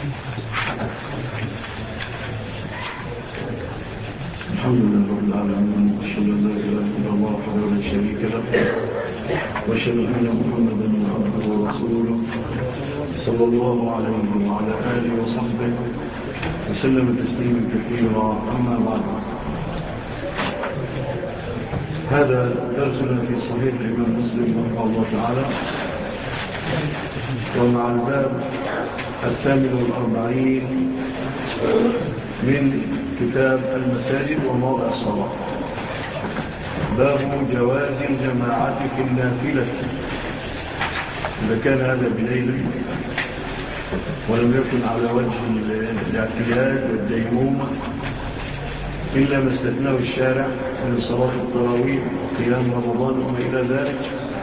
الحمد لله رب العالمين، أشهد أن لا إله إلا الله وحده لا شريك له، وأشهد أن محمدا عبده ورسوله صلى الله عليه وعلى آله وصحبه وسلم تسليما كثيرا. أما بعد، هذا درسنا في صحيح الإمام مسلم رحمه الله تعالى، ومع الباب 48 من كتاب المساجد ومواضع الصلاة، باب جواز الجماعة في النافلة إذا كان هذا بليل ولم يكن على وجه الاعتياد والديمومة إلا ما استثناه الشارع من صلاة التراويح وقيام رمضان وما إلى ذلك.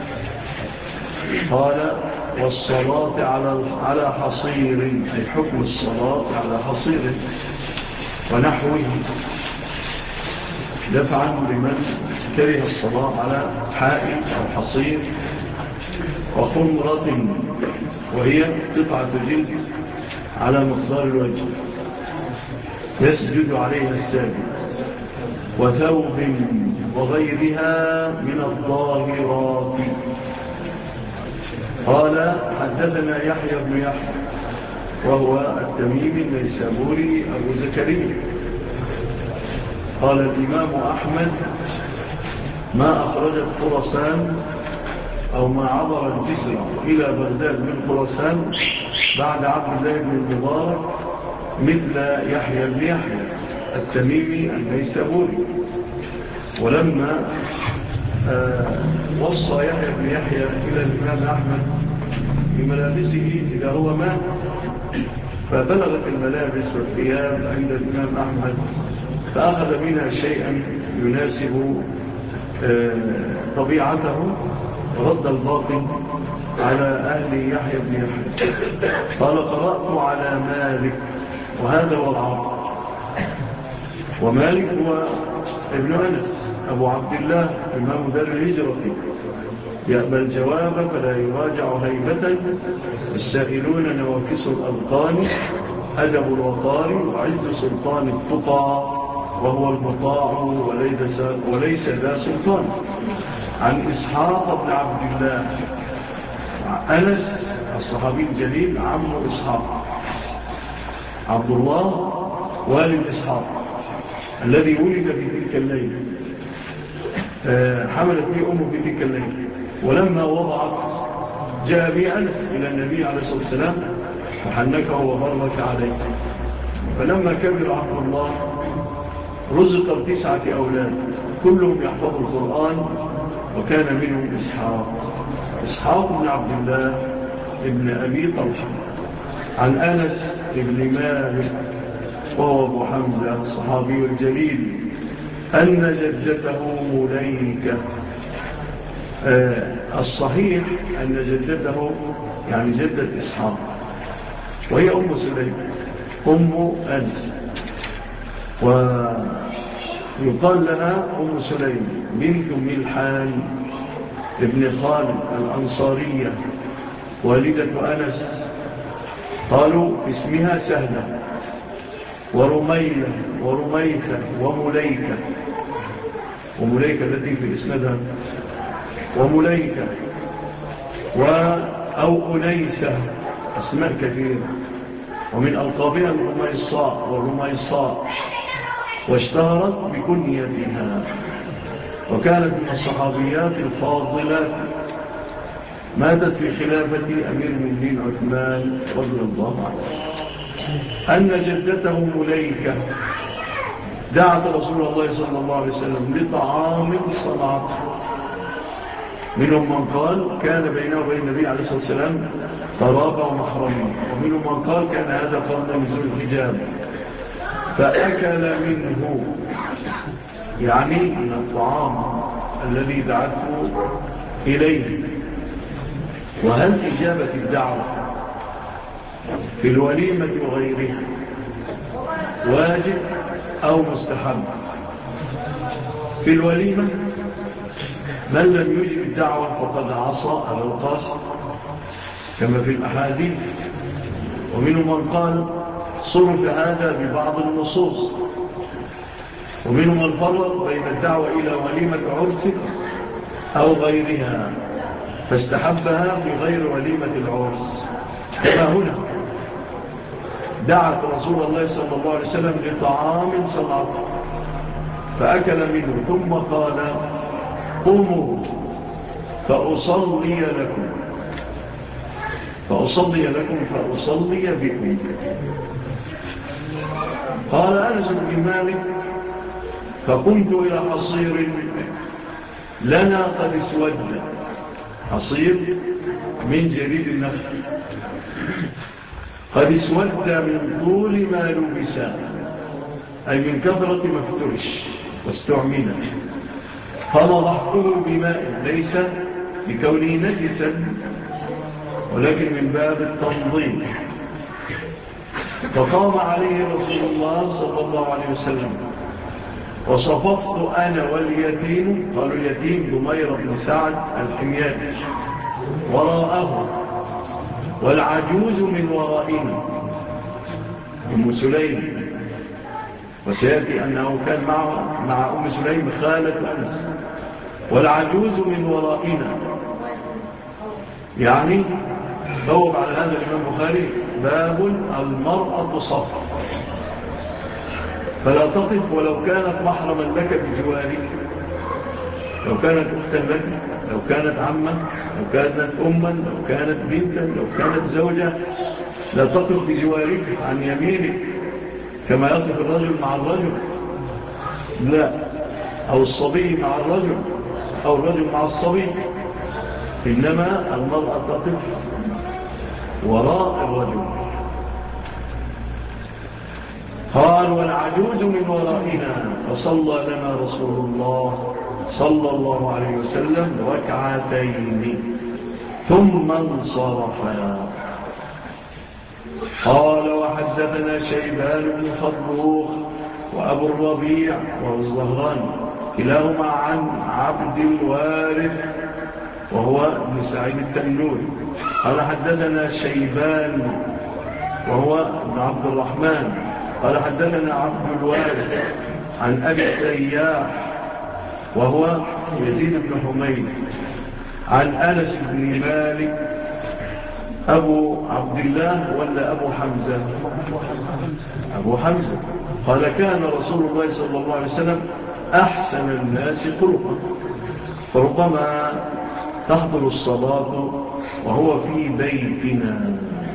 قال: والصلاة على حصير، أي حكم الصلاة على حصير ونحوه، دفعا لمن كره الصلاة على حائل أو حصير. وخمرة، وهي قطعة جلد على مقدار الوجه يسجد عليها الساجد. وثوب وغيرها من الظاهرات. قال: حدثنا يحيى بن يحيى وهو التميمي النيسابوري أبو زكريا. قال الإمام أحمد: ما أخرجت خراسان أو ما عبر الجسر إلى بغداد من خراسان بعد عبد الله بن المبارك مثل يحيى بن يحيى التميمي النيسابوري. ولما وصى يحيى بن يحيى إلى الإمام أحمد بملابسه إذا هو مات، فبلغت الملابس والثياب عند الإمام أحمد، فأخذ منها شيئا يناسب طبيعته، ورد الباطل على أهل يحيى بن يحيى. قال: قرأت على مالك، وهذا هو العرض. ومالك هو ابن أنس أبو عبد الله إمام دار الهجرة، يأبى الجواب فلا يراجع هيبة، السائلون نواكس الأبطان، أدب الوقار وعز سلطان التقى، وهو المطاع وليس ذا سلطان. عن إسحاق بن عبد الله، أنس الصحابي الجليل عم إسحاق، عبد الله والد إسحاق الذي ولد في تلك الليلة، حملت به أمه في تلك الليلة. ولما وضعت جاء به أنس إلى النبي عليه الصلاة والسلام فحنكه وبرك عليه. فلما كبر عبد الله رزق 9 أولاد كلهم يحفظوا القرآن، وكان منهم إسحاق بن عبد الله ابن أبي طلحة. عن أنس بن مالك وهو أبو حمزة الصحابي الجليل أن جدته مليكة. الصحيح أن جدته يعني جدة إسحاق، وهي أم سليم أم أنس، ويقال لها أم سليم بنت ملحان ابن خالد الأنصارية والدة أنس. قالوا اسمها سهلة ورميلة ورميثة ومليكة، ومليكة التي في إسندها، ومليكة أو أنيسة، أسماء كثيرة. ومن ألقابها الرميصاء والرميصاء، واشتهرت بكنيتها، وكانت من الصحابيات الفاضلات. ماتت في خلافة أمير المؤمنين عثمان رضي الله عنه. أن جدته مليكة دعت رسول الله صلى الله عليه وسلم لطعام صنعته. منهم من قال كان بينه وبين النبي عليه الصلاة والسلام قرابة ومحرمين، ومنهم من قال كان هذا قبل نزول الحجاب، فأكل منه، يعني من الطعام الذي دعته إليه. وهل إجابة الدعوة في الوليمة وغيرها واجب أو مستحب؟ في الوليمة من لم يجب الدعوة فقد عصى أبا القاسم كما في الأحاديث. ومنهم من قال صرف هذا ببعض النصوص، ومنهم من فرق بين الدعوة إلى وليمة عرس أو غيرها فاستحبها في غير وليمة العرس، كما هنا دعت رسول الله صلى الله عليه وسلم لطعام صنعته فأكل منه ثم قال قوموا فأصلي لكم فأصلي بكم. قال أنس بن مالك فقمت إلى حصير لنا قد اسود، حصير من جريد النخل قد اسود من طول ما لبس، أي من كثرة ما افترش واستعمل، فنضحته بماء ليس لكونه نجسا ولكن من باب التنظيم، فقام عليه رسول الله صلى الله عليه وسلم وصففت أنا واليتيم، قالوا اليتيم ضمير بن سعد الحمياني وراءه والعجوز من ورائنا أم سليم، وسيأتي أنه كان مع أم سليم خالة أنس، والعجوز من ورائنا، يعني بوب على هذا الإمام البخاري باب المرأة صف، فلا تقف ولو كانت محرما لك بجوارك، لو كانت أختا لك، لو كانت عمة، لو كانت أما، لو كانت بنتا، لو كانت زوجة، لا تقف بجوارك عن يمينك كما يقف الرجل مع الرجل، لا، أو الصبي مع الرجل أو الرجل مع الصبي، إنما المرأة تقف وراء الرجل. قال والعجوز من ورائنا، فصلى لنا رسول الله صلى الله عليه وسلم ركعتين ثم انصرفا. قال وحدثنا شيبان بن فضوخ وأبو الربيع والزهران كلاهما عن عبد الوارث وهو ابن سعيد التنوري قال حدثنا شيبان وهو ابن عبد الرحمن قال حدثنا عبد الوارث عن أبي التياح وهو يزيد بن حميد عن أنس بن مالك أبو عبد الله ولا أبو حمزة؟ أبو حمزة قال كان رسول الله صلى الله عليه وسلم أحسن الناس خلقا، فربما تحضر الصلاة وهو في بيتنا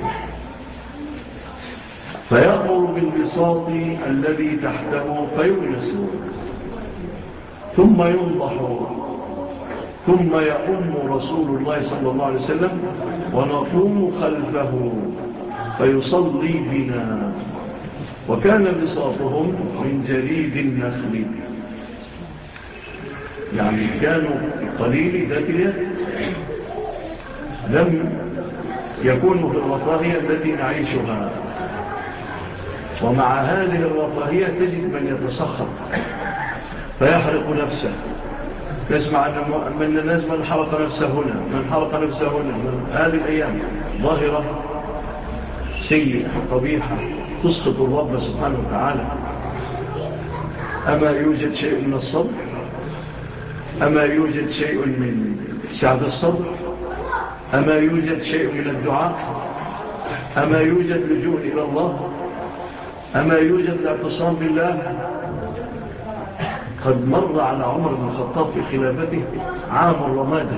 فيأمر بالبساط الذي تحته فيجلسه ثم ينضح ثم يقوم رسول الله صلى الله عليه وسلم ونقوم خلفه فيصلي بنا، وكان بساطهم من جريد النخل، يعني كانوا قليل ذات اليد، لم يكونوا في الرفاهية التي نعيشها، ومع هذه الرفاهية تجد من يتسخط فيحرق نفسه. نسمع أن من الناس من حرق نفسه هنا، من حرق نفسه هنا. هذه الأيام ظاهرة سيئة قبيحة تسخط الرب سبحانه وتعالى. أما يوجد شيء من الصبر؟ أما يوجد شيء من سعد الصبر؟ أما يوجد شيء من الدعاء؟ أما يوجد لجوء إلى الله؟ أما يوجد الاعتصام بالله؟ قد مر على عمر بن الخطاب في خلافته عام الرمادة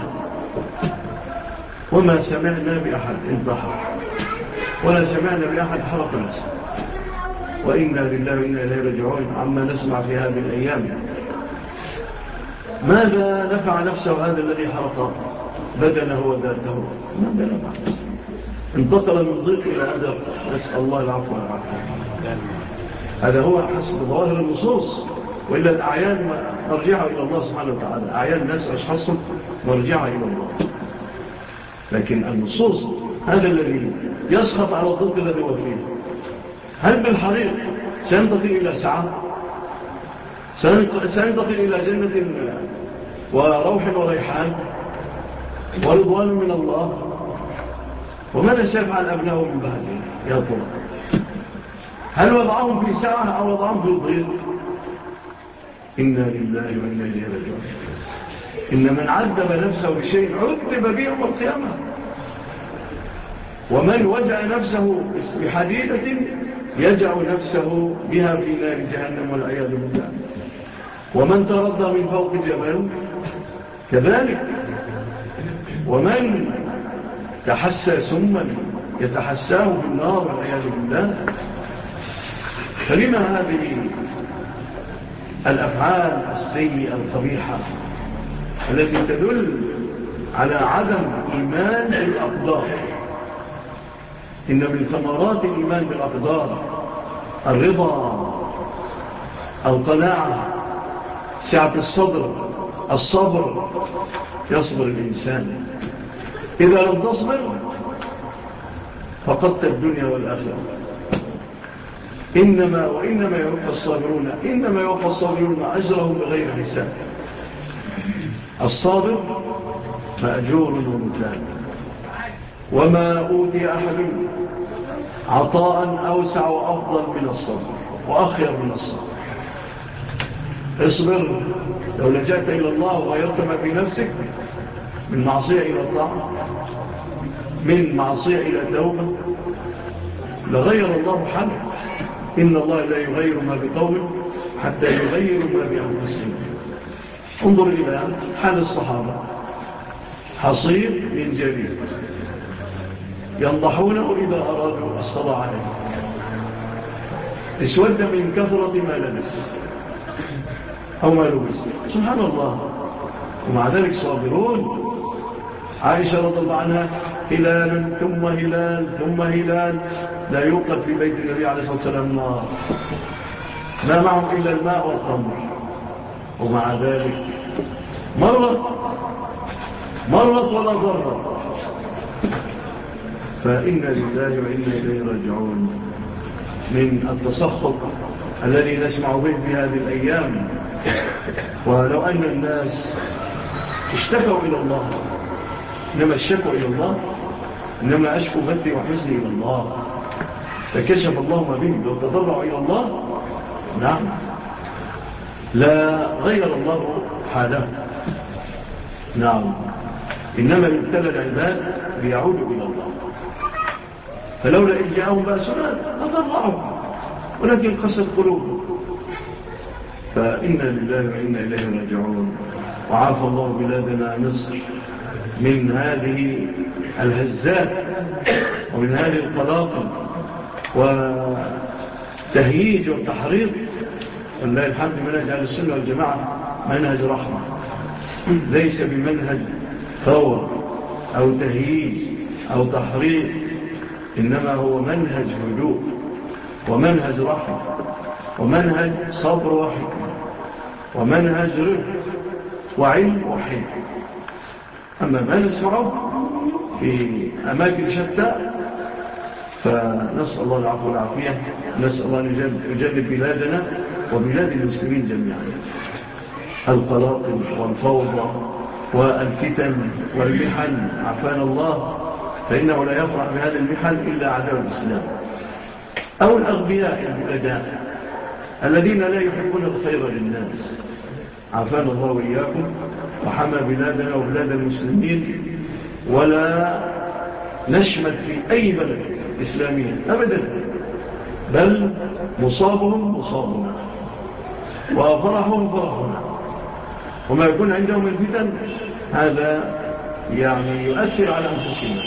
وما سمعنا بأحد انتحر ولا سمعنا بأحد حرق نفسه، وإنا لله وإنا إليه راجعون عما نسمع في هذه الأيام. ماذا نفع نفسه هذا الذي حرق بدنه وذاته؟ ماذا نفع نفسه؟ انتقل من ضيق إلى أدب، نسأل الله العفو والعافية. هذا هو حسب ظواهر النصوص، وإلا الأعيان مرجعها إلى الله سبحانه وتعالى، أعيان الناس وأشخاصهم مرجعها إلى الله، لكن النصوص هذا الذي يسخط على الضيق الذي هو فيه. هل بالحريق سينتقل إلى سعادة؟ سينتقل إلى جنة وروح وريحان ورضوان من الله؟ وماذا سيفعل أبنائه من بعده يا طرق؟ هل وضعهم في ساعة أو وضعهم في ضيق؟ إنا لله وإنا إليه راجعون. إن من عذب نفسه بشيء عذب به يوم القيامة. ومن وجع نفسه بحديدة يجع نفسه بها في نار جهنم والعياذ بالله. ومن ترضى من فوق الجبل كذلك. ومن تحسى سما يتحساه بالنار والعياذ بالله. فلما هذه الأفعال السيئة القبيحة التي تدل على عدم إيمان بالأقدار؟ إن من ثمرات الإيمان بالأقدار الرضا، القناعة، سعة الصدر، الصبر. يصبر الإنسان. إذا لم تصبر فقدت الدنيا والآخرة. وإنما يوفى الصابرون أجرهم بغير حساب. الصابر مأجور ومثال. وما أوتي أحد عطاء أوسع وأفضل من الصبر وأخير من الصبر. اصبر. لو لجأت إلى الله وغيرت ما في نفسك من معصية إلى طاعة، من معصية إلى توبة، لغير الله حالك. إن الله لا يغير ما بقوم حتى يغير ما بأنفسهم. انظر إلى حال الصحابة. حصير من جليد ينضحونه إذا أرادوا الصلاة عليه، اسود من كثرة ما لبس أو ما لبس. سبحان الله. ومع ذلك صابرون. عائشة رضي الله عنها هلال ثم هلال ثم هلال لا يوقد في بيت النبي عليه الصلاة والسلام نار، ما معهم إلا الماء والخمر. ومع ذلك مرت ولا ضرت. فإنا لله وإنا إليه راجعون. من التسخط الذي نسمع به في هذه الأيام. ولو أن الناس اشتكوا إلى الله، إنما الشكوا إلى الله، إنما أشكو بثي وحزني إلى الله، فكشف الله ما بهم. لو تضرعوا إلى الله نعم لا غير الله حاله. نعم. إنما يبتلى العباد ليعودوا إلى الله. فلولا إن جاءهم بأسنا تضرعوا ولكن قست قلوبهم. فإنا لله وإنا إليه راجعون. وعافى الله بلادنا مصر من هذه الهزات ومن هذه القلاقل وتهييج والتحريض. والله الحمد منهج أهل السنة والجماعة منهج رحمة، ليس بمنهج ثور أو تهييج أو تحريض، إنما هو منهج هدوء ومنهج رحمة ومنهج صبر وحكمة ومنهج رفق وعلم وحكمة. أما ما نسمعه في أماكن شتى فنسأل الله العفو والعافية. نسأل الله أن يجلب بلادنا وبلاد المسلمين جميعا. القلاقل والفوضى والفتن والمحن عفان الله، فإنه لا يفرح بهذا المحن إلا عداء الإسلام أو الأغبياء البلداء الذين لا يحبون الخير للناس. عفان الله وإياكم وحمى بلادنا وبلاد المسلمين. ولا نشمل في أي بلد إسلامية أبدا، بل مصابهم مصابنا وفرحهم فرحنا. وما يكون عندهم الفتن هذا يعني يؤثر على أنفسنا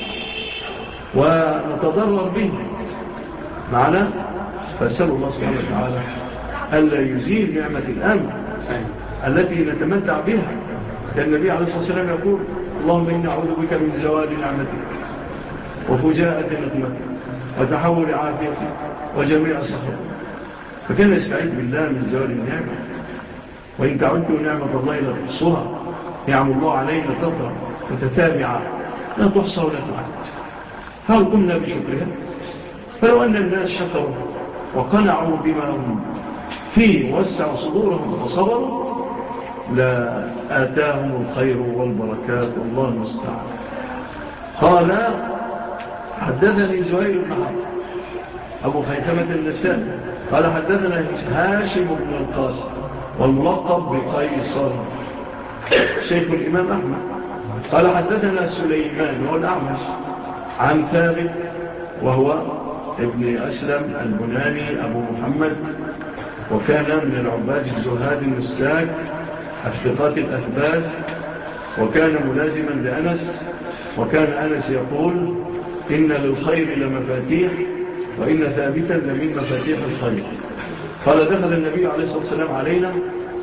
ونتضرر به معنا. فأسأل الله سبحانه وتعالى ألا يزيل نعمة الأمن التي نتمتع بها. كان النبي عليه الصلاة والسلام يقول اللهم إني أعوذ بك من زوال نعمتك وفجاءة نقمتك وتحول عافيتك وجميع سخطك. فكان يستعيذ بالله من زوال النعمة. وإن تعدوا نعمة الله لا تحصوها. نعم الله علينا تطرق وتتابع لا تحصى ولا تعد. فهل قمنا بشكرها؟ فلو أن الناس شكروا وقنعوا بما هم فيه ووسعوا صدورهم وصبروا لا آتاهم الخير والبركات والله المستعان. قال حدثني زهير بن حرب أبو خيثمة النسائي قال حدثنا هاشم بن القاسم والملقب بقيصر شيخ الإمام أحمد قال حدثنا سليمان وهو الأعمش عن ثابت وهو ابن أسلم البناني أبو محمد وكان من العباد الزهاد النساك الثقات الأثبات وكان ملازما لأنس وكان أنس يقول إن للخير لمفاتيح وإن ثابتا لمن مفاتيح الخير قال دخل النبي عليه الصلاة والسلام علينا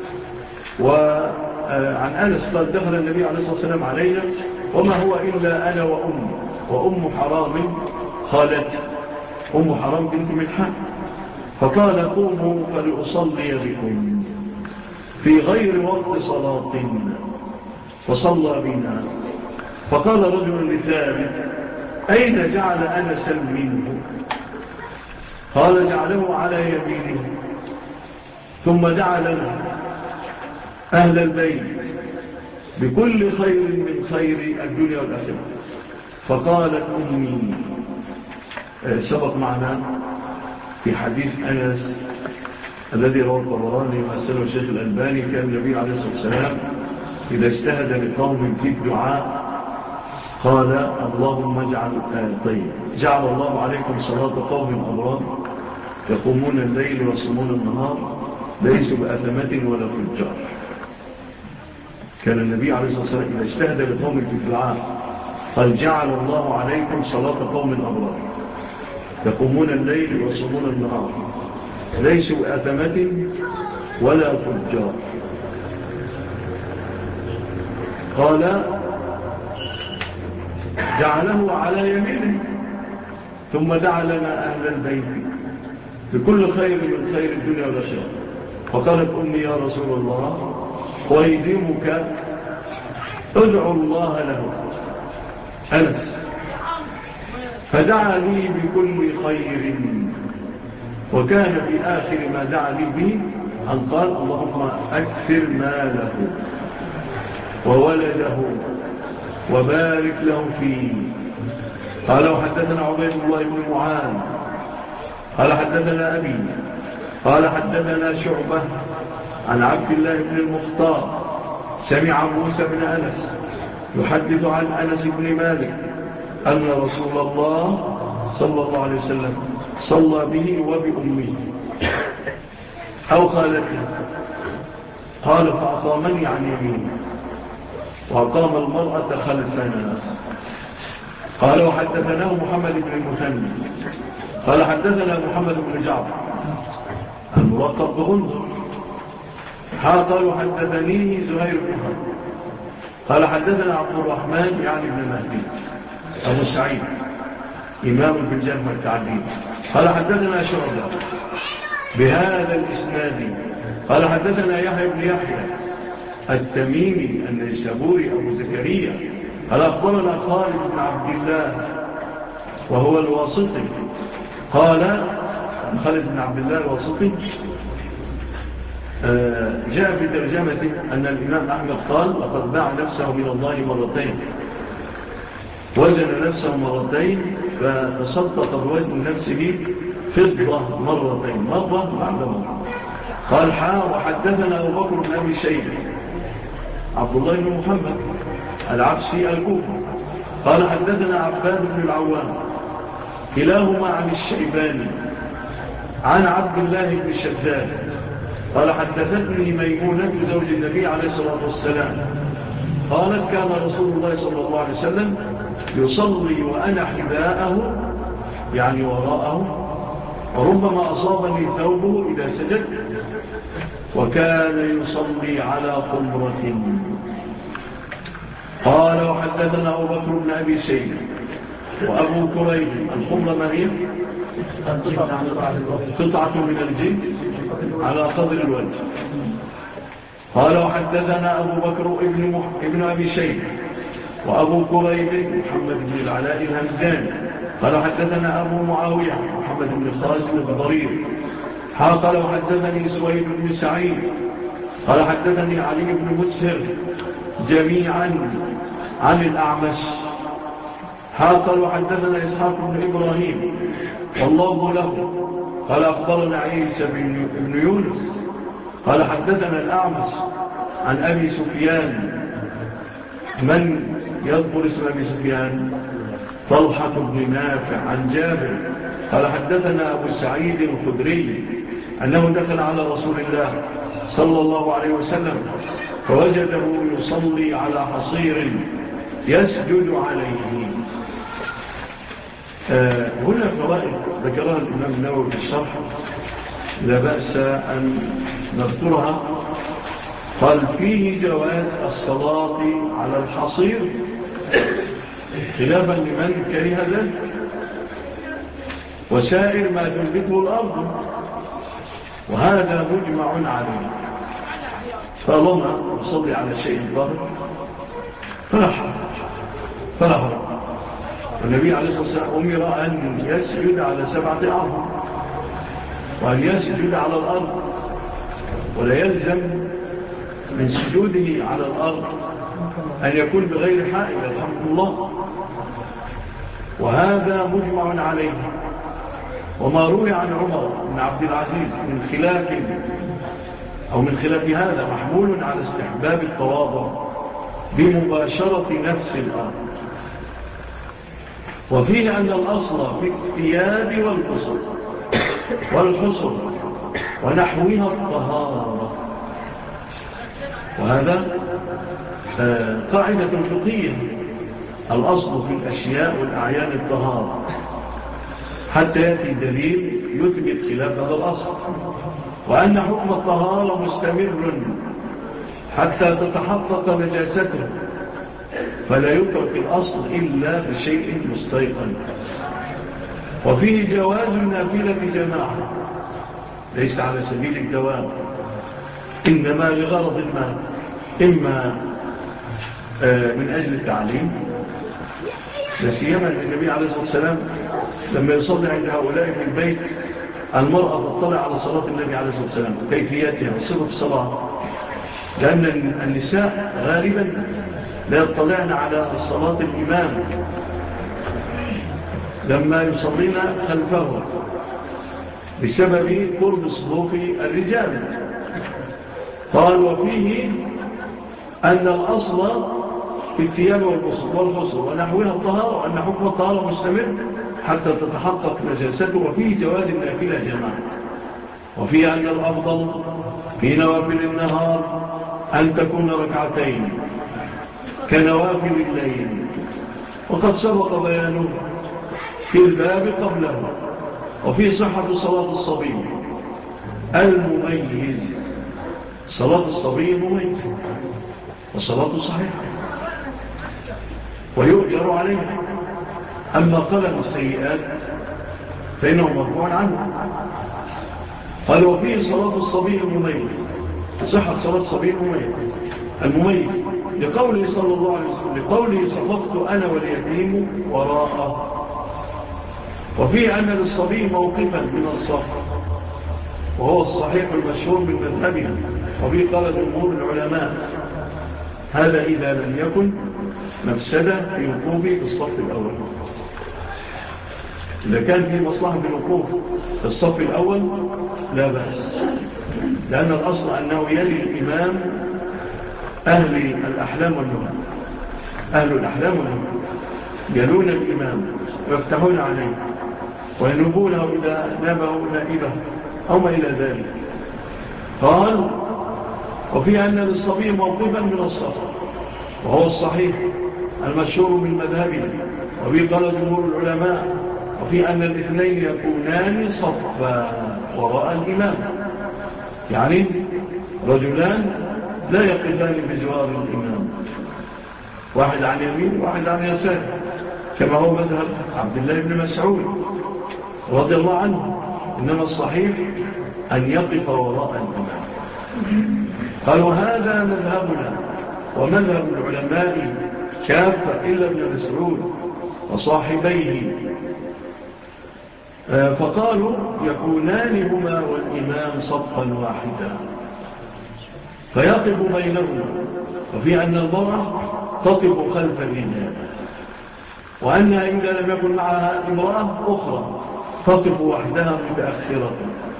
وعن أنس قال دخل النبي عليه الصلاة والسلام علينا وما هو إلا أنا وأم حرام خالتي أم حرام بنت ملحان فقال قوموا فلأصلي بكم في غير وقت صلاة فصلى بنا فقال رجل لثابت أين جعل أنسا منه قال جعله على يمينه ثم دعا لنا أهل البيت بكل خير من خير الدنيا والآخرة فقالت أمي سبق معنا في حديث أنس الذي رواه الطبراني وأسأله الشيخ الألباني كان النبي عليه الصلاة والسلام إذا اجتهد لقوم في الدعاء قال اللهم جعل الله عليكم صلاة قوم أبرار يقومون الليل ويصومون النهار ليسوا بأثمة ولا فجار كان النبي عليه الصلاة والسلام إذا اجتهد لقوم في الدعاء قال جعل الله عليكم صلاة قوم أبرار يقومون الليل ويصومون النهار ليسوا بأثمة ولا فجار قال جعله على يمينه ثم دعا لنا أهل البيت بكل خير من خير الدنيا والآخرة فقالت أمي يا رسول الله ويديمك ادعو الله له أنس فدعا لي بكل خير وكان في آخر ما دعا لي به أن قال اللهم أكثر ماله وولده وبارك له فيه قال وحدثنا عبيد الله بن معاذ قال حدثنا أبي قال حدثنا شعبة عن عبد الله بن المختار سمع موسى بن أنس يحدث عن أنس بن مالك أن رسول الله صلى الله عليه وسلم صلى به وبأمه أو خالته قال فأقامني عن يمينه وأقام المرأة خلفنا قال وحدثناه محمد بن المثنى قال حدثنا محمد بن جعفر الملقب بغندر قال وحدثني زهير بن حرب قال حدثنا عبد الرحمن يعني بن مهدي أبو سعيد إمام بالجرح والتعديل قال حدثنا شعبة بهذا الإسناد قال حدثنا يحيى بن يحيى التميمي النيسابوري أبو زكريا قال أخبرنا خالد بن عبد الله وهو الواسطي قال خالد بن عبد الله الواسطي جاء في ترجمة أن الإمام أحمد قال لقد باع نفسه من الله مرتين وزن نفسه مرتين فتصدق بوزن نفسه فضة مرتين مرة بعد مرة قال وحدثنا أبو بكر بن أبي شيبة عبد الله بن محمد العبسي الكوفي قال حدثنا عباد بن العوام كلاهما عن الشيباني عن عبد الله بن شداد قال حدثتني ميمونة زوج النبي عليه الصلاة والسلام قالت كان رسول الله صلى الله عليه وسلم يصلي وأنا حذاءه يعني وراءه وربما أصابني ثوبه إذا سجد وكان يصلي على خمرة قال وحدثنا أبو بكر بن أبي شيبة وأبو كريب الخمرة ما هي قطعة من الجلد على قدر الوجه قال وحدثنا أبو بكر ابن أبي شيبة وأبو كريب محمد بن العلاء الهمداني قال حدثنا أبو معاوية محمد بن خازم الضرير قال وحدثني سويد بن سعيد قال حدثني علي بن مسهر جميعا عن الأعمش قال حدثنا إسحاق بن إبراهيم والله له قال أخبرنا عيسى بن يونس قال حدثنا الأعمش عن أبي سفيان. من يذكر اسم أبي سفيان؟ طلحة بن نافع عن جابر قال حدثنا أبو سعيد الخدري أنه دخل على رسول الله صلى الله عليه وسلم فوجده يصلي على حصير يسجد عليه. هنا فوائد ذكرها الإمام النووي في الشرح لا بأس أن نذكرها. قال فيه جواز الصلاة على الحصير خلافا لمن كره ذلك وسائر ما تنبته الأرض، وهذا مجمع عليه. طالما يصلي على شيء ظاهر فلا حرج. والنبي عليه الصلاة والسلام أمر أن يسجد على 7 أعظم وأن يسجد على الأرض، ولا يلزم من سجوده على الأرض أن يكون بغير حائل الحمد الله، وهذا مجمع عليه. وما روي عن عمر بن عبد العزيز من خلاف هذا محمول على استحباب التواضع بمباشرة نفس الأرض. وفيه أن الأصل في الثياب والحصر ونحوها الطهارة، وهذا قاعدة فقهية. الأصل في الأشياء والأعيان الطهارة حتى يأتي دليل يثبت خلاف هذا الأصل، وأن حكم الطهارة مستمر حتى تتحقق نجاسته، فلا يترك الأصل إلا بشيء مستيقن. وفيه جواز النافلة جماعة ليس على سبيل الدوام، إنما لغرض ما، إما من أجل التعليم، لسيما النبي عليه الصلاة والسلام لما يصلي عند هؤلاء في البيت المرأة تطلع على صلاة النبي عليه الصلاة والسلام كيفيتها وصفة الصلاة، لأن النساء غالبا لا يطلعن على صلاة الإمام لما يصلين خلفه بسبب قرب صفوف الرجال. قال وفيه أن الأصل في الثياب والحصر ونحوها الطهارة، وأن حكم الطهارة مستمر حتى تتحقق نجاسته. وفيه جواز النافلة جماعة. وفيه أن الأفضل في نوافل النهار أن تكون ركعتين كنوافل الليل، وقد سبق بيانه في الباب قبله. وفي صحة صلاة الصبي المميز، صلاة الصبي مميز وصلاة صحيحة ويؤجر عليها. أما قلم السيئات فإنه مرفوع عنه. قال وفيه صلاة الصبي المميز، صحة صلاة الصبي المميز لقوله صلى الله عليه وسلم، لقوله صفقت أنا واليتيم وراءه. وفيه أن للصبي موقفا من الصف، وهو الصحيح المشهور من مذهبه، وفيه قال جمهور العلماء هذا إذا لم يكن مفسدة في وقوفه في الصف الأول. إذا كان في مصلحة في الوقوف في الصف الأول لا بأس، لأن الأصل أنه يلي الإمام أهل الأحلام والنهى، أهل الأحلام والنهى يلون الإمام ويفتحون عليه وينبونه إذا نابه نائبه أو ما إلى ذلك. قال وفي أن للصبي موقفا من الصف، وهو الصحيح المشهور من مذهبه، وفي قال جمهور العلماء. وفي أن الاثنين يكونان صفا وراء الإمام، يعني رجلان لا يقفان بجوار الإمام، واحد عن يمين وواحد عن يسار، كما هو مذهب عبد الله بن مسعود رضي الله عنه. إنما الصحيح أن يقف وراء الإمام. قالوا هذا مذهبنا ومذهب العلماء كافة إلا ابن مسعود وصاحبيه، فقالوا يكونان هما والإمام صفا واحدا فيقف بينهما. وفي أن المرأة تقف خلف الرجال، وأنها إذا لم يكن معها امرأة أخرى تقف وحدها متأخرة.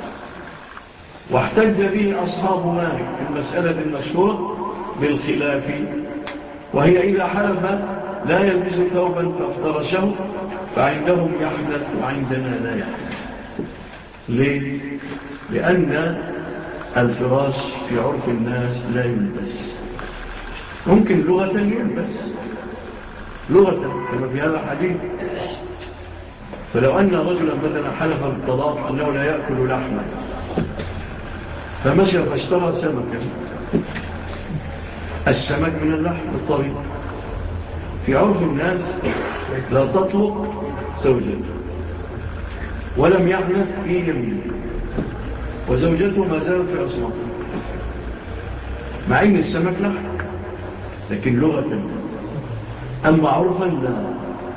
واحتج به أصحاب مالك في المسألة المشهورة بالخلاف، وهي إذا حلف لا يلبس ثوبا فافترشه فعندهم يحدث وعندنا لا يحدث. ليه؟ لأن الفراش في عرف الناس لا يلبس، ممكن لغة يلبس لغة كما في هذا الحديث. فلو أن رجلا مثلا حلف بالطلاق أنه لا يأكل لحما فمشى فاشترى سمكا، السمك من اللحم الطريق، في عرف الناس لا تطلق زوجته ولم يحلف في يمين، وزوجته ما زالت في عصمته مع أن السمك لحم، لكن لغة. أما عرفا لا.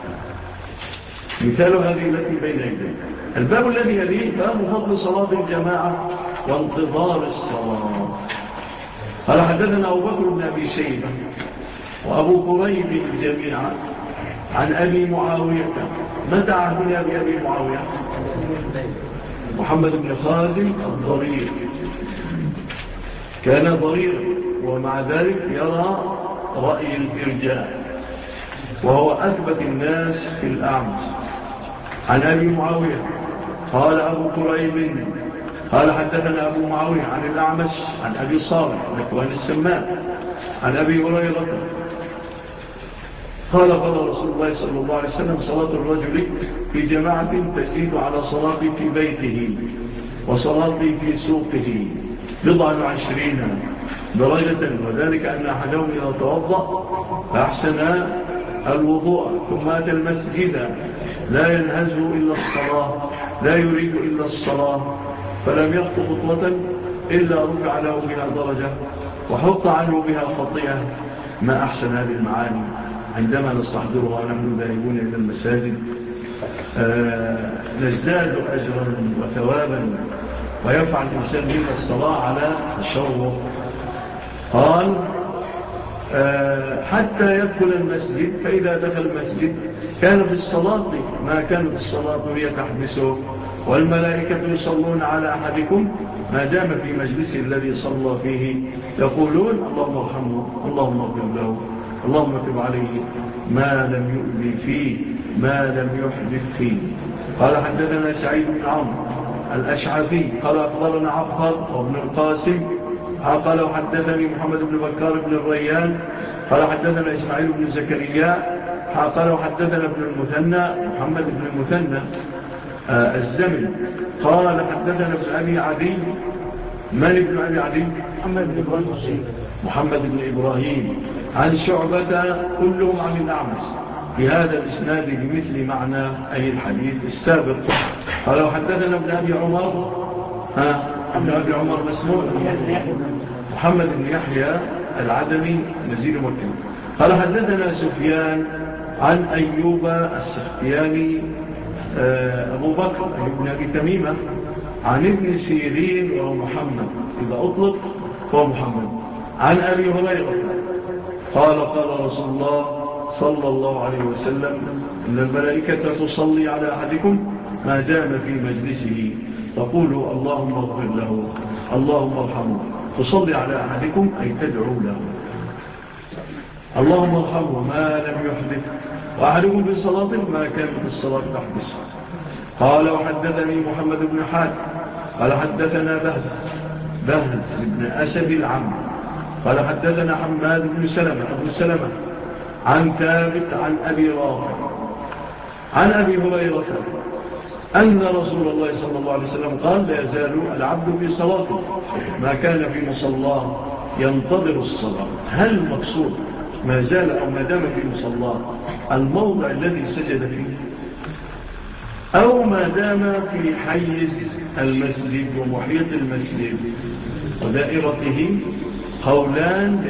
مثال هذه التي بين يديك. الباب الذي يليه باب فضل صلاة الجماعة وانتظار الصلاة. قال حدثنا أبو بكر بن أبي شيبة وأبو كريب جميعا عن أبي معاوية. متى عهدنا بأبي معاوية؟ محمد بن خازم الضرير، كان ضريرا ومع ذلك يرى رأي الإرجاء، وهو أثبت الناس في الأعمش. عن أبي معاوية قال أبو كريب قال حدثنا أبو معاوية عن الأعمش عن أبي صالح ذكوان السمان عن أبي هريرة قال قال رسول الله صلى الله عليه وسلم صلاة الرجل في جماعة تزيد على صلاة في بيته وصلاة في سوقه 27 درجة، وذلك أن أحدهم إذا توضأ فأحسن الوضوء ثم أتى المسجد لا ينهزه إلا الصلاة، لا يريد إلا الصلاة، فلم يخطو خطوة إلا رفع له بها درجة وحط عنه بها خطيئة. ما أحسن هذه المعاني عندما نستحضرها ونحن ذاهبون إلى المساجد، نزداد أجرا وثوابا ويفعل الإنسان من الصلاة على الشوق. قال حتى يدخل المسجد، فإذا دخل المسجد كان في الصلاة ما كانت الصلاة هي تحبسه، والملائكة يصلون على أحدكم ما دام في مجلسه الذي صلى فيه، يقولون اللهم ارحمه اللهم اغفر له اللهم تب عليه ما لم يؤذي فيه ما لم يحدث فيه. قال حدثنا سعيد بن عمرو الأشعثي قال أخبرنا عبقر وابن القاسم قال وحدثني محمد بن بكار بن الريان قال حدثنا إسماعيل بن زكريا قال وحدثنا ابن المثنى محمد بن المثنى الزمن قال حدثنا ابن أبي عدي. من ابن أبي عدي؟ محمد بن إبراهيم عن شعبة كلهم عن الأعمش في هذا الإسناد بمثل معنى أي الحديث السابق. قال وحدثنا ابن أبي عمر ابن أبي عمر مسموع محمد بن يحيى العدمي نزيل مكة. قال حدثنا سفيان عن أيوب السختياني أبو بكر بن أبي تميمة عن ابن سيرين وهو محمد إذا أطلق هو محمد عن أبي هريرة قال قال رسول الله صلى الله عليه وسلم إن الملائكة تصلي على أحدكم ما دام في مجلسه تقول اللهم اغفر له اللهم ارحمه. تصلي على أحدكم أي تدعو له اللهم ارحمه ما لم يحدث، وأحدكم في الصلاة ما كانت الصلاة تحدث. قال وحدثني محمد بن حاد قال حدثنا بهز بن أسد العم قال حدثنا حماد بن سلمة عن ثابت عن أبي رافع عن أبي هريرة أن رسول الله صلى الله عليه وسلم قال لا يزال العبد في صلاته ما كان في مصلاه ينتظر الصلاة. هل المقصود ما زال أو ما دام في مصلاه الموضع الذي سجد فيه، أو ما دام في حيز المسجد ومحيط المسجد ودائرته؟ قولان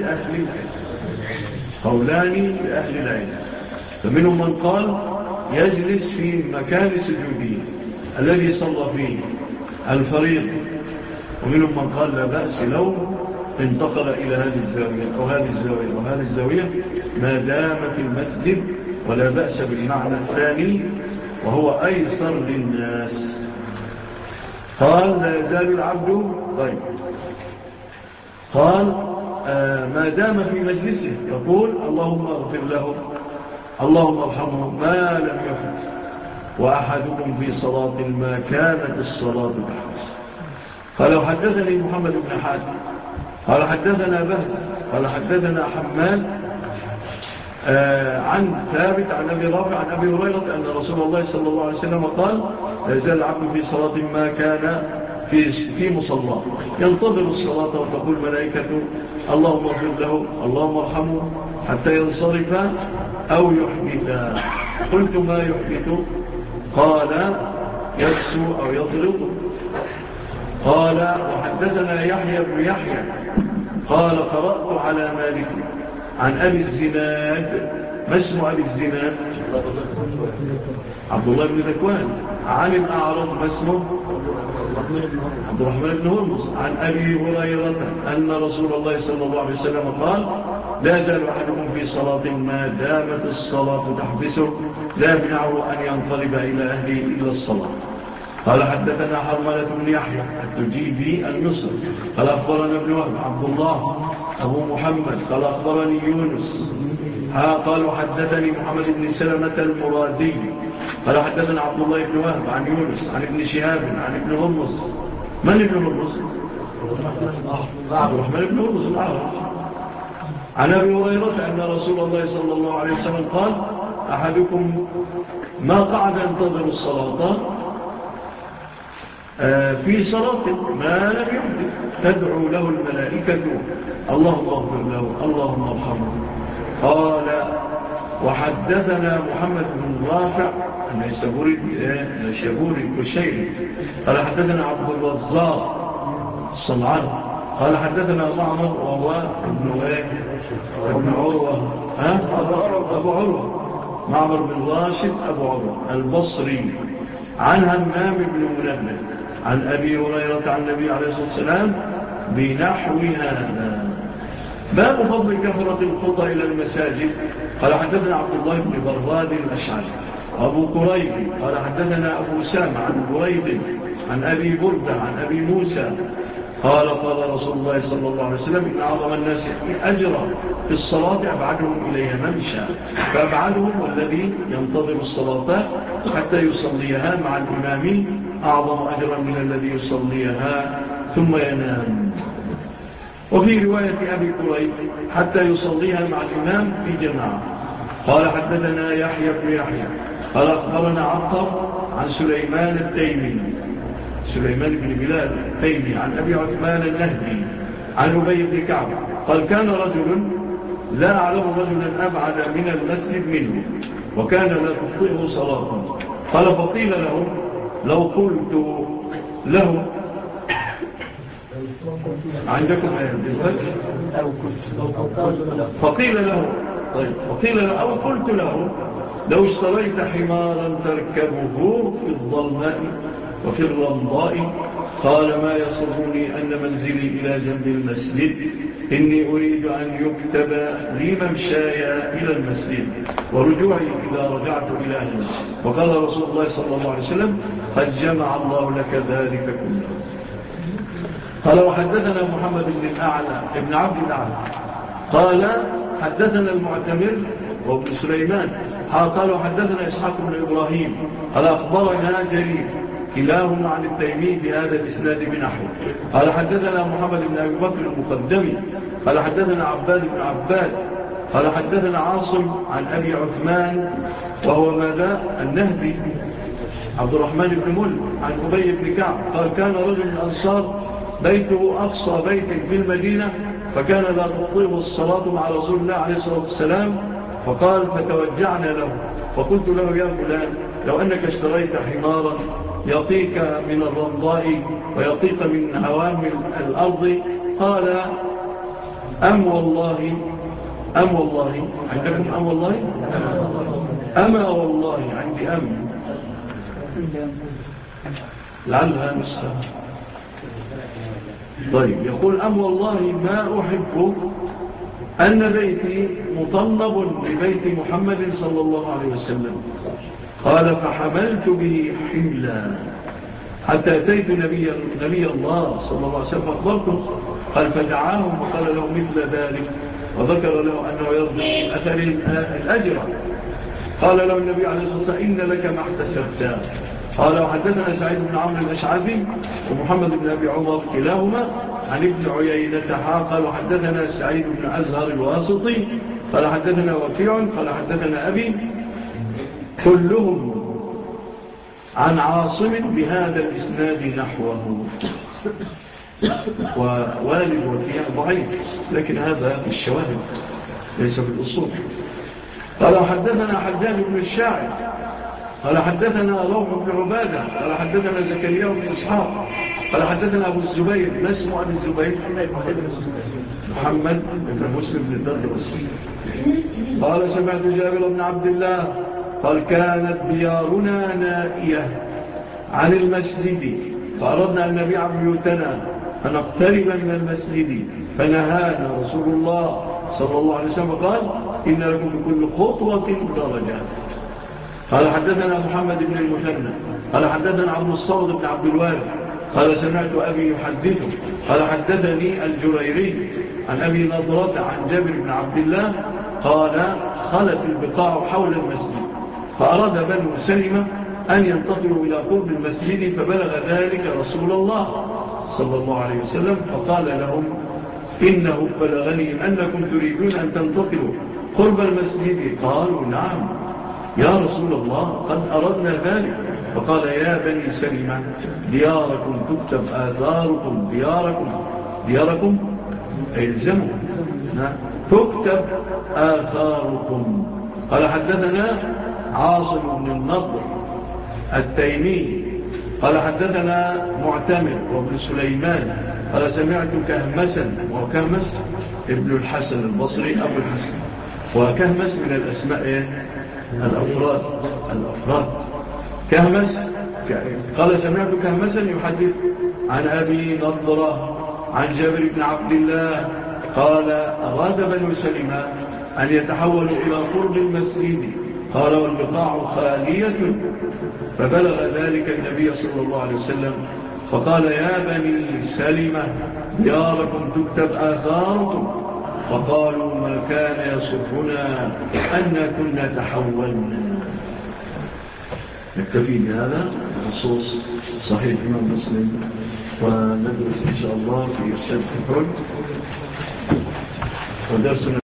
لأهل العلم. فمنهم من قال يجلس في مكان سجوده الذي صلى فيه الفريض، ومنهم من قال لا بأس لو انتقل إلى هذه الزاوية أو هذه الزاوية أو هذه الزاوية ما دام في المسجد ولا بأس بالمعنى الثاني وهو أيسر للناس. قال لا يزال العبد طيب. قال ما دام في مجلسه يقول اللهم اغفر له اللهم ارحمه ما لم يفت وأحدكم في صلاة ما كانت الصلاة تحبس. قال حدثني محمد بن حاتم قال حدثنا بهز قال حدثنا حماد عن ثابت عن أبي رافع عن أبي هريرة أن رسول الله صلى الله عليه وسلم قال لا يزال العبد في صلاة ما كان في مصلاه ينتظر الصلاة وتقول ملائكته اللهم اغفر له اللهم ارحمه حتى ينصرف أو يحدث. قلت ما يحدث؟ قال يكسو أو يضرب. قال وحدثنا يحيى بن يحيى قال قرأت على مالك عن أبي الزناد. ما اسم أبي الزناد؟ عبد الله بن ذكوان. عن الأعرج ما اسمه؟ عبد الرحمن بن هرمز. عن أبي هريرة أن رسول الله صلى الله عليه وسلم قال لا يزال أحدكم في صلاة ما دامت الصلاة تحبسه لا يمنعه أن ينقلب إلى أهله إلا الصلاة. قال حدثنا حرملة بن يحيى التجيبي المصري قال أخبرنا ابن وهب عبد الله أبو محمد قال أخبرني يونس قالوا حدثني محمد بن سلمة المرادي قال حدثنا عبد الله بن وهب عن يونس عن ابن شهاب عن ابن هرمز. من ابن هرمز؟ عبد الرحمن بن هرمز الأعرج. عن أبي هريرة أن رسول الله صلى الله عليه وسلم قال أحدكم ما قعد ينتظر الصلاة في صلاة ما لم يحدث تدعو له الملائكة اللهم اغفر له اللهم ارحمه. قال وحدثنا محمد بن رافع النيسابوري الكشيري قال حدثنا عبد الرزاق الصنعاني قال حدثنا معمر وهو ابن عروة أبو عروة معمر بن راشد أبو عروة البصري عن همام بن منبه عن أبي هريرة عن النبي عليه الصلاة والسلام بنحو هذا. باب فضل كثرة الخطى إلى المساجد. قال حدثنا عبد الله بن براد الأشعري أبو قريب قال حدثنا أبو سام عن بريد عن أبي بردة عن أبي موسى قال قال رسول الله صلى الله عليه وسلم إن أعظم الناس أجرا في الصلاة أبعدهم إليها ممشى فأبعدهم والذي ينتظر الصلاة حتى يصليها مع الإمام أعظم أجرا من الذي يصليها ثم ينام. وفي رواية أبي قريب حتى يصليها مع الإمام في جماعة. قال حدثنا يحيى بن يحيى قال أخبرنا عطر عن سليمان التيمي سليمان بن بلال التيمي عن أبي عثمان النهدي عن أبي بن كعب قال كان رجل لا أعلم رجلا أبعد من المسجد منه وكان لا تخطئه صلاة. قال فقيل له لو قلت له عندكم فقيل له طيب فقيل له أو قلت له لو اشتريت حمارا تركبه في الظلماء وفي الرمضاء قال ما يصرني أن منزلي إلى جنب المسجد إني أريد أن يكتب لي ممشايا إلى المسجد ورجوعي إذا رجعت إلى أهلي. وقال رسول الله صلى الله عليه وسلم قد جمع الله لك ذلك كله. قال وحدثنا محمد بن الأعلى ابن عبد الأعلى قال حدثنا المعتمر وابن سليمان قال وحدثنا إسحاق بن إبراهيم قال أخبرنا جرير كلاهما عن التيمي بهذا الإسناد بنحو. قال حدثنا محمد بن أبي بكر المقدمي قال حدثنا عباد بن عباد قال حدثنا عاصم عن أبي عثمان وهو ماذا النهدي عبد الرحمن بن مل عن أبي بن كعب قال كان رجل من الأنصار بيته أقصى بيت في المدينة فكان لا تخطئه الصلاة مع رسول الله عليه الصلاة والسلام. فقال فتوجعنا له فقلت له يا فلان لو أنك اشتريت حمارا يطيك من الرمضاء ويطيك من عوامل الأرض قال أم والله عندكم أم والله أما والله عندي أم لعلها نسخة. طيب يقول أم والله ما أحب أن بيتي مطنب ببيت محمد صلى الله عليه وسلم. قال فحملت به حملا حتى أتيت نبي الله صلى الله عليه وسلم فأخبرته. قال فدعاهم وقال له مثل ذلك وذكر له أنه يرجع أثر الأجر. قال له النبي عليه الصلاة والسلام إن لك ما احتسبت. قال وحدثنا سعيد بن عمرو الأشعبي ومحمد بن أبي عمر كلاهما عن ابن عيينة قال وحدثنا سعيد بن أزهر الواسطي قال حدثنا وكيع قال حدثنا أبي كلهم عن عاصم بهذا الإسناد نحوه. ووالد وكيع ضعيف لكن هذا الشواهد ليس في الأصول. قال حدثنا حجاج بن الشاعر قال حدثنا روح بن عبادة قال حدثنا زكريا بن إسحاق قال حدثنا أبو الزبير. ما اسمه أبو الزبير؟ محمد بن مسلم بن الدردوس. قال سمعت جابر بن عبد الله قال كانت ديارنا نائية عن المسجد فأردنا أن نبيع بيوتنا فنقترب من المسجد فنهانا رسول الله صلى الله عليه وسلم قال إن لكم بكل خطوة درجات. قال حدثنا محمد بن المثنى قال حدثنا عبد الصمد بن عبد الوارث قال سمعت أبي يحدثه قال حدثني الجريري عن أبي نضرة عن جابر بن عبد الله قال خلت البقاع حول المسجد فأراد بنو سلمة أن ينتقلوا إلى قرب المسجد فبلغ ذلك رسول الله صلى الله عليه وسلم فقال لهم إنه بلغني أنكم تريدون أن تنتقلوا قرب المسجد. قالوا نعم يا رسول الله قد أردنا ذلك. فقال يا بني سلمة دياركم تكتب آثاركم دياركم الزموا تكتب آثاركم. قال حدثنا عاصم بن النضر التيمي قال حدثنا معتمر وابن سليمان قال سمعت كهمسا وكهمس ابن الحسن البصري أبو الحسن وكهمس من الأسماء الأفراد كهمس قال سمعت كهمسا يحدث عن أبي نضرة عن جابر بن عبد الله قال أراد بنو سلمة أن يتحولوا إلى قرب المسجد قال والبقاع خالية فبلغ ذلك النبي صلى الله عليه وسلم فقال يا بني سلمة دياركم تكتب آثاركم فقالوا ما كان يصفنا أن كنا تحولنا. نكتفي بهذا بخصوص صحيح الإمام مسلم وندرس إن شاء الله في إرشاد الحكم ودرسنا